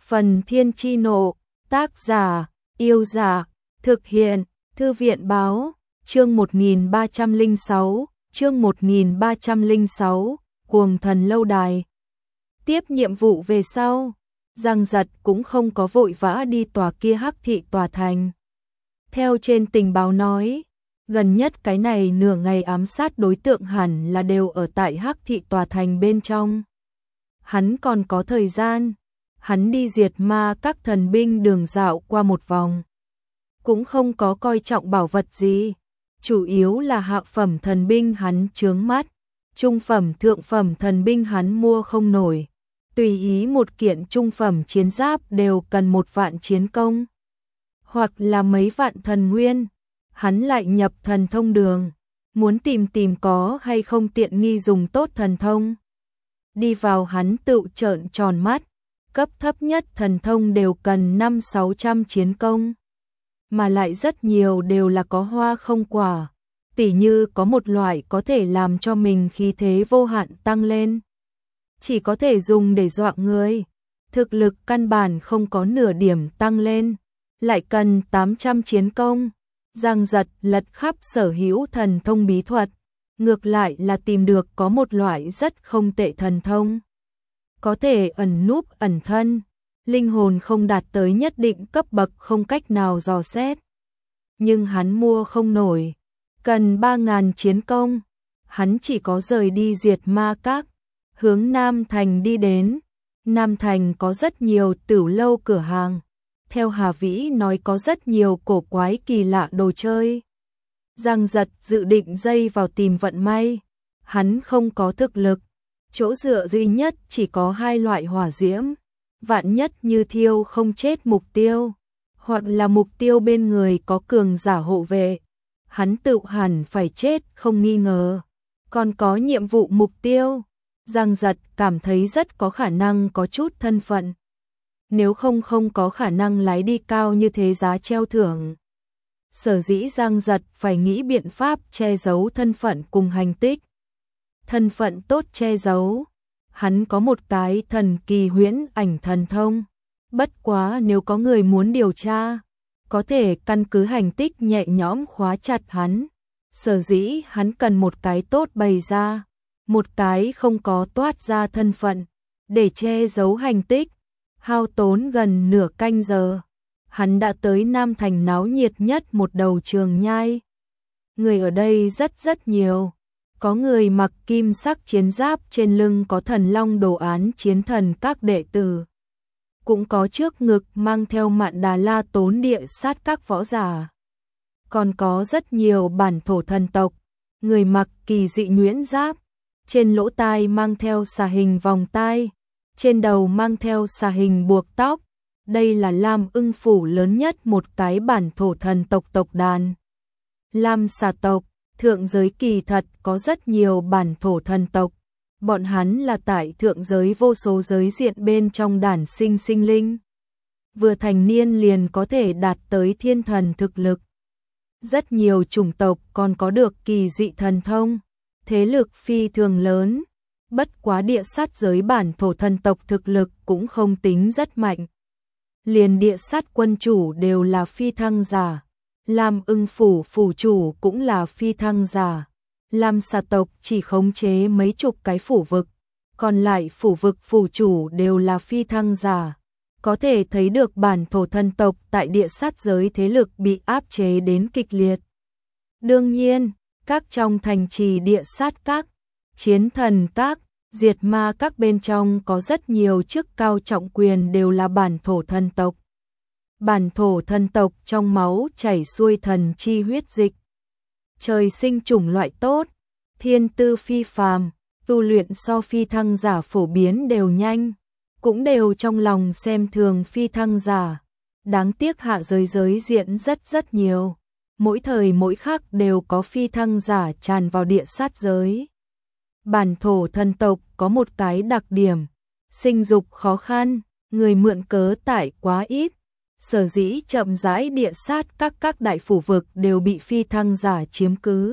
Phần Thiên Chi Nộ, tác giả, Yêu Giả, thực hiện, Thư viện Báo, chương 1306, Cuồng Thần Lâu Đài. Tiếp nhiệm vụ về sau, Giang Giật cũng không có vội vã đi tòa kia Hắc Thị tòa thành. Theo trên tình báo nói, gần nhất cái này nửa ngày ám sát đối tượng hẳn là đều ở tại Hắc Thị tòa thành bên trong. Hắn còn có thời gian, hắn đi diệt ma các thần binh đường dạo qua một vòng. Cũng không có coi trọng bảo vật gì, chủ yếu là hạ phẩm thần binh hắn chướng mắt, trung phẩm thượng phẩm thần binh hắn mua không nổi. Tùy ý một kiện trung phẩm chiến giáp đều cần 1 vạn chiến công, hoặc là mấy vạn thần nguyên. Hắn lại nhập thần thông đường, muốn tìm có hay không tiện nghi dùng tốt thần thông. Đi vào hắn tự trợn tròn mắt, cấp thấp nhất thần thông đều cần 500-600 chiến công, mà lại rất nhiều đều là có hoa không quả, tỉ như có một loại có thể làm cho mình khí thế vô hạn tăng lên, chỉ có thể dùng để dọa người, thực lực căn bản không có nửa điểm tăng lên, lại cần 800 chiến công. Giang Giật lật khắp sở hữu thần thông bí thuật, ngược lại là tìm được có một loại rất không tệ thần thông, có thể ẩn núp ẩn thân, linh hồn không đạt tới nhất định cấp bậc không cách nào dò xét. Nhưng hắn mua không nổi, cần 3000 chiến công, hắn chỉ có rời đi diệt ma các, hướng Nam Thành đi đến. Nam Thành có rất nhiều tửu lâu cửa hàng, theo Hà Vĩ nói có rất nhiều cổ quái kỳ lạ đồ chơi. Giang Giật dự định dây vào tìm vận may, hắn không có thực lực, chỗ dựa duy nhất chỉ có 2 loại hỏa diễm, vạn nhất như thiêu không chết mục tiêu, hoặc là mục tiêu bên người có cường giả hộ vệ, hắn tự hẳn phải chết không nghi ngờ. Còn có nhiệm vụ mục tiêu, Giang Giật cảm thấy rất có khả năng có chút thân phận, nếu không có khả năng lái đi cao như thế giá treo thưởng. Sở dĩ Giang Giật phải nghĩ biện pháp che giấu thân phận cùng hành tích. Thân phận tốt che giấu, hắn có một cái thần kỳ huyễn ảnh thần thông, bất quá nếu có người muốn điều tra, có thể căn cứ hành tích nhẹ nhõm khóa chặt hắn. Sở dĩ hắn cần một cái tốt bày ra, một cái không có toát ra thân phận, để che giấu hành tích. Hao tốn gần nửa canh giờ, hắn đã tới Nam Thành náo nhiệt nhất một đầu Trường Nhai. Người ở đây rất nhiều, có người mặc kim sắc chiến giáp trên lưng có thần long đồ án chiến thần các đệ tử, cũng có trước ngực mang theo Mạn Đà La Tốn địa sát các võ giả. Còn có rất nhiều bản thổ thần tộc, người mặc kỳ dị nhuyễn giáp, trên lỗ tai mang theo xà hình vòng tai, trên đầu mang theo xà hình buộc tóc. Đây là Lam Ưng phủ lớn nhất một cái bản thổ thần tộc tộc đàn. Lam xà tộc, thượng giới kỳ thật có rất nhiều bản thổ thần tộc. Bọn hắn là tại thượng giới vô số giới diện bên trong đản sinh sinh linh. Vừa thành niên liền có thể đạt tới thiên thần thực lực. Rất nhiều chủng tộc còn có được kỳ dị thần thông, thế lực phi thường lớn. Bất quá địa sát giới bản thổ thần tộc thực lực cũng không tính rất mạnh. Liền địa sát quân chủ đều là phi thăng giả, Lam Ưng phủ phủ chủ cũng là phi thăng giả. Lam xà tộc chỉ khống chế mấy chục cái phủ vực, còn lại phủ vực phủ chủ đều là phi thăng giả. Có thể thấy được bản thổ thần tộc tại địa sát giới thế lực bị áp chế đến kịch liệt. Đương nhiên, các trong thành trì địa sát các, chiến thần các, diệt ma các bên trong có rất nhiều chức cao trọng quyền đều là bản thổ thần tộc. Bản thổ thần tộc trong máu chảy xuôi thần chi huyết dịch. Trời sinh chủng loại tốt, thiên tư phi phàm, tu luyện so phi thăng giả phổ biến đều nhanh, cũng đều trong lòng xem thường phi thăng giả. Đáng tiếc hạ giới diện rất nhiều, mỗi thời mỗi khắc đều có phi thăng giả tràn vào địa sát giới. Bản thổ thần tộc có một cái đặc điểm, sinh dục khó khăn, người mượn cớ tại quá ít, sở dĩ chậm rãi địa sát các đại phủ vực đều bị phi thăng giả chiếm cứ.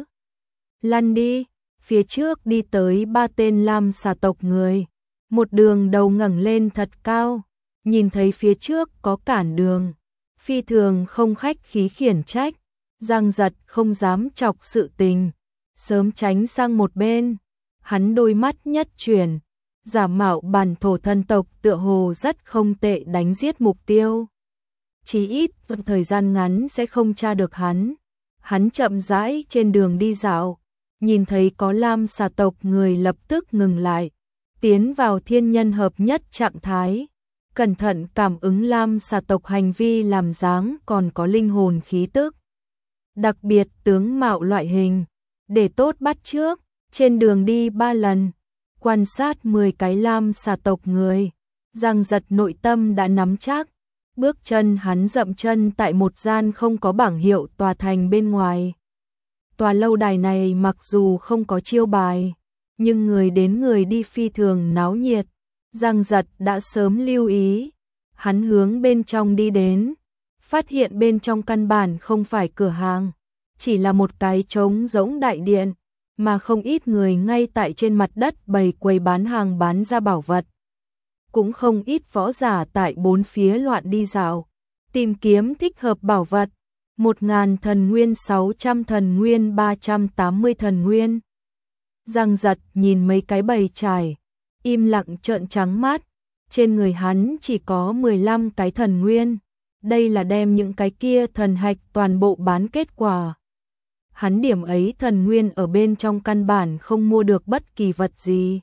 Lăn đi, phía trước đi tới 3 tên Lam xà tộc người, một đường đầu ngẩng lên thật cao, nhìn thấy phía trước có cản đường, phi thường không khách khí khiển trách, Giang Giật không dám chọc sự tình, sớm tránh sang một bên. Hắn đôi mắt nhất chuyển, giả mạo bản thổ thần tộc tựa hồ rất không tệ đánh giết mục tiêu. Chí ít thời gian ngắn sẽ không tra được hắn. Hắn chậm rãi trên đường đi dạo, nhìn thấy có lam xà tộc người lập tức ngừng lại, tiến vào thiên nhân hợp nhất trạng thái. Cẩn thận cảm ứng lam xà tộc hành vi làm dáng còn có linh hồn khí tức. Đặc biệt tướng mạo loại hình, để tốt bắt trước, trên đường đi 3 lần, quan sát 10 cái lam xà tộc người. Giang Giật nội tâm đã nắm chắc, bước chân hắn dậm chân tại một gian không có bảng hiệu tòa thành bên ngoài. Tòa lâu đài này mặc dù không có chiêu bài, nhưng người đến người đi phi thường náo nhiệt. Giang Giật đã sớm lưu ý, hắn hướng bên trong đi đến, phát hiện bên trong căn bản không phải cửa hàng, chỉ là một cái trống rỗng đại điện, mà không ít người ngay tại trên mặt đất bày quầy bán hàng bán ra bảo vật. Cũng không ít võ giả tại bốn phía loạn đi dạo, tìm kiếm thích hợp bảo vật. 1000 thần nguyên, 600 thần nguyên, 380 thần nguyên. Giang Giật nhìn mấy cái bày trải, im lặng trợn trắng mắt, trên người hắn chỉ có 15 cái thần nguyên, đây là đem những cái kia thần hạch toàn bộ bán kết quả. Hắn điểm ấy thần nguyên ở bên trong căn bản không mua được bất kỳ vật gì.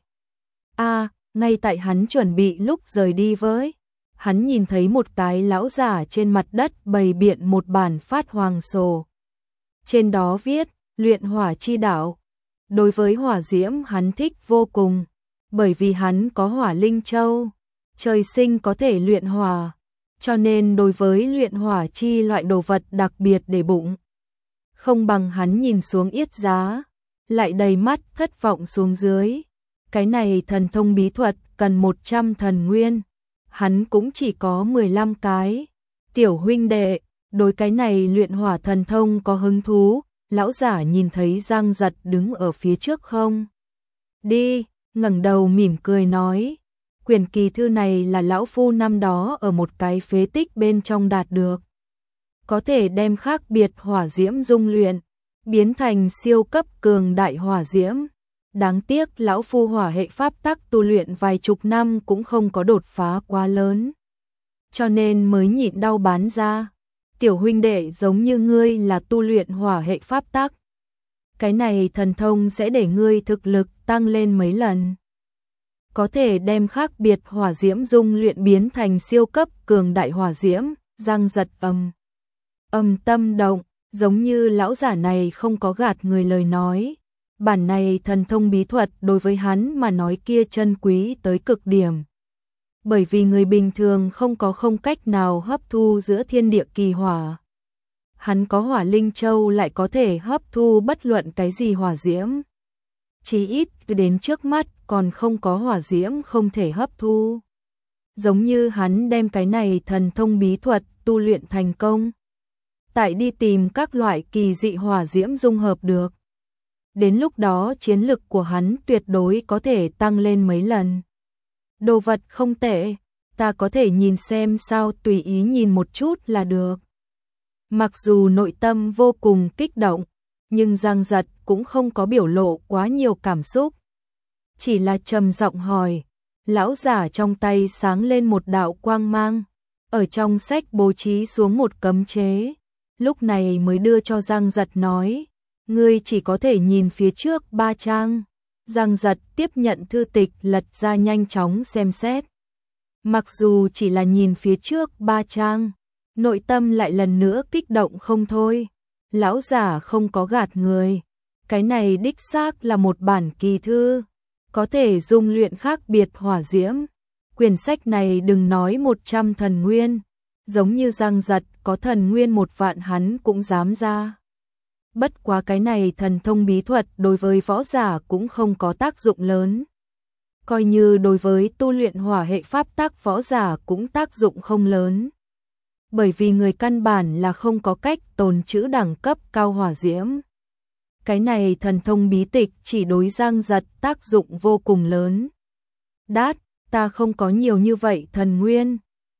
Ngay tại hắn chuẩn bị lúc rời đi với, hắn nhìn thấy một cái lão giả trên mặt đất bày biện một bản phát hoàng sổ. Trên đó viết, luyện hỏa chi đạo. Đối với hỏa diễm hắn thích vô cùng, bởi vì hắn có hỏa linh châu, trời sinh có thể luyện hỏa, cho nên đối với luyện hỏa chi loại đồ vật đặc biệt để bụng. Không bằng hắn nhìn xuống yết giá, lại đầy mắt thất vọng xuống dưới. Cái này thần thông bí thuật cần 100 thần nguyên, hắn cũng chỉ có 15 cái. Tiểu huynh đệ, đối cái này luyện hỏa thần thông có hứng thú, lão giả nhìn thấy Giang Giật đứng ở phía trước không? Đi, ngẩng đầu mỉm cười nói, quyển kỳ thư này là lão phu năm đó ở một cái phế tích bên trong đạt được. Có thể đem khác biệt hỏa diễm dung luyện, biến thành siêu cấp cường đại hỏa diễm. Đáng tiếc lão phu hỏa hệ pháp tắc tu luyện vài chục năm cũng không có đột phá quá lớn, cho nên mới nhịn đau bán ra. Tiểu huynh đệ giống như ngươi là tu luyện hỏa hệ pháp tắc, cái này thần thông sẽ để ngươi thực lực tăng lên mấy lần. Có thể đem khác biệt hỏa diễm dung luyện biến thành siêu cấp cường đại hỏa diễm. Giang Giật tâm động, giống như lão giả này không có gạt người lời nói. Bản này thần thông bí thuật đối với hắn mà nói kia chân quý tới cực điểm. Bởi vì người bình thường không cách nào hấp thu giữa thiên địa kỳ hỏa. Hắn có hỏa linh châu lại có thể hấp thu bất luận cái gì hỏa diễm. Chỉ ít đến trước mắt còn không có hỏa diễm không thể hấp thu. Giống như hắn đem cái này thần thông bí thuật tu luyện thành công. Tại đi tìm các loại kỳ dị hỏa diễm dung hợp được. Đến lúc đó chiến lực của hắn tuyệt đối có thể tăng lên mấy lần. Đồ vật không tệ, ta có thể nhìn xem sao, tùy ý nhìn một chút là được. Mặc dù nội tâm vô cùng kích động, nhưng Giang Giật cũng không có biểu lộ quá nhiều cảm xúc. Chỉ là trầm giọng hỏi, lão giả trong tay sáng lên một đạo quang mang, ở trong sách bố trí xuống một cấm chế, lúc này mới đưa cho Giang Giật nói, ngươi chỉ có thể nhìn phía trước 3 trang. Giang Giật tiếp nhận thư tịch lật ra nhanh chóng xem xét. Mặc dù chỉ là nhìn phía trước 3 trang, nội tâm lại lần nữa kích động không thôi. Lão giả không có gạt người, cái này đích xác là một bản kỳ thư, có thể dung luyện khác biệt hỏa diễm. Quyển sách này đừng nói 100 thần nguyên, giống như Giang Giật có thần nguyên 1 vạn hắn cũng dám ra. Bất quá cái này thần thông bí thuật đối với võ giả cũng không có tác dụng lớn. Coi như đối với tu luyện hỏa hệ pháp tắc võ giả cũng tác dụng không lớn. Bởi vì người căn bản là không có cách tồn trữ đẳng cấp cao hỏa diễm. Cái này thần thông bí tịch chỉ đối Giang Giật tác dụng vô cùng lớn. Đát, ta không có nhiều như vậy thần nguyên.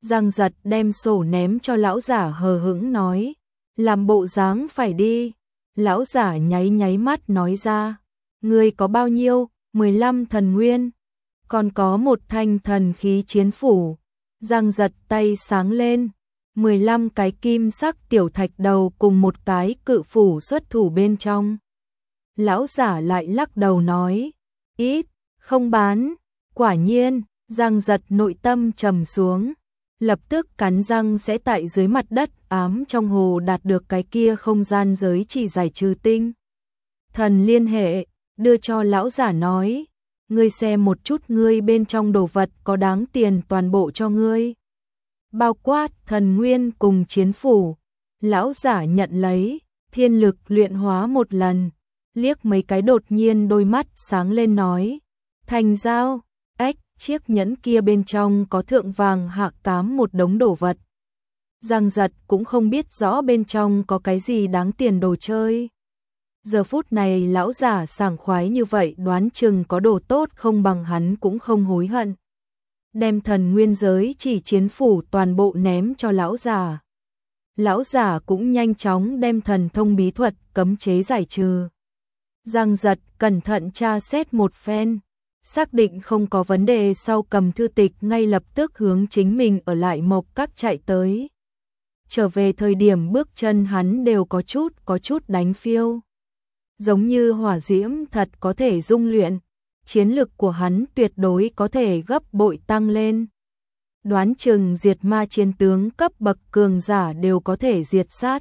Giang Giật đem sổ ném cho lão giả hờ hững nói, làm bộ dáng phải đi. Lão giả nháy nháy mắt nói ra, ngươi có bao nhiêu? 15 thần nguyên, còn có một thanh thần khí chiến phủ. Giang Giật tay sáng lên, 15 cái kim sắc tiểu thạch đầu cùng một cái cự phủ xuất thủ bên trong. Lão giả lại lắc đầu nói, ít, không bán. Quả nhiên, Giang Giật nội tâm trầm xuống, lập tức cắn răng sẽ tại dưới mặt đất ám trong hồ đạt được cái kia không gian giới chỉ giải trừ tinh thần liên hệ, đưa cho lão giả nói, ngươi xem một chút ngươi bên trong đồ vật có đáng tiền toàn bộ cho ngươi. Bao quát thần nguyên cùng chiến phủ. Lão giả nhận lấy, thiên lực luyện hóa một lần, liếc mấy cái đột nhiên đôi mắt sáng lên nói, thành giao. Ếch, chiếc nhẫn kia bên trong có thượng vàng hạ cám một đống đồ vật. Giang Giật cũng không biết rõ bên trong có cái gì đáng tiền đồ chơi. Giờ phút này lão giả sảng khoái như vậy đoán chừng có đồ tốt không bằng hắn cũng không hối hận. Đem thần nguyên giới chỉ chiến phủ toàn bộ ném cho lão giả. Lão giả cũng nhanh chóng đem thần thông bí thuật cấm chế giải trừ. Giang Giật cẩn thận tra xét một phen, xác định không có vấn đề sau cầm thư tịch ngay lập tức hướng chính mình ở lại Mộc Các chạy tới. Trở về thời điểm bước chân hắn đều có chút đánh phiêu. Giống như hỏa diễm thật có thể dung luyện, chiến lực của hắn tuyệt đối có thể gấp bội tăng lên. Đoán chừng diệt ma chiến tướng cấp bậc cường giả đều có thể diệt sát.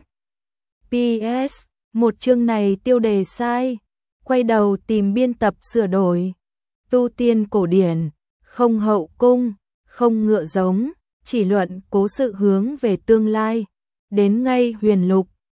PS, một chương này tiêu đề sai, quay đầu tìm biên tập sửa đổi. Tu tiên cổ điển, không hậu cung, không ngựa giống, chỉ luận cố sự hướng về tương lai. Đến ngay huyền lục,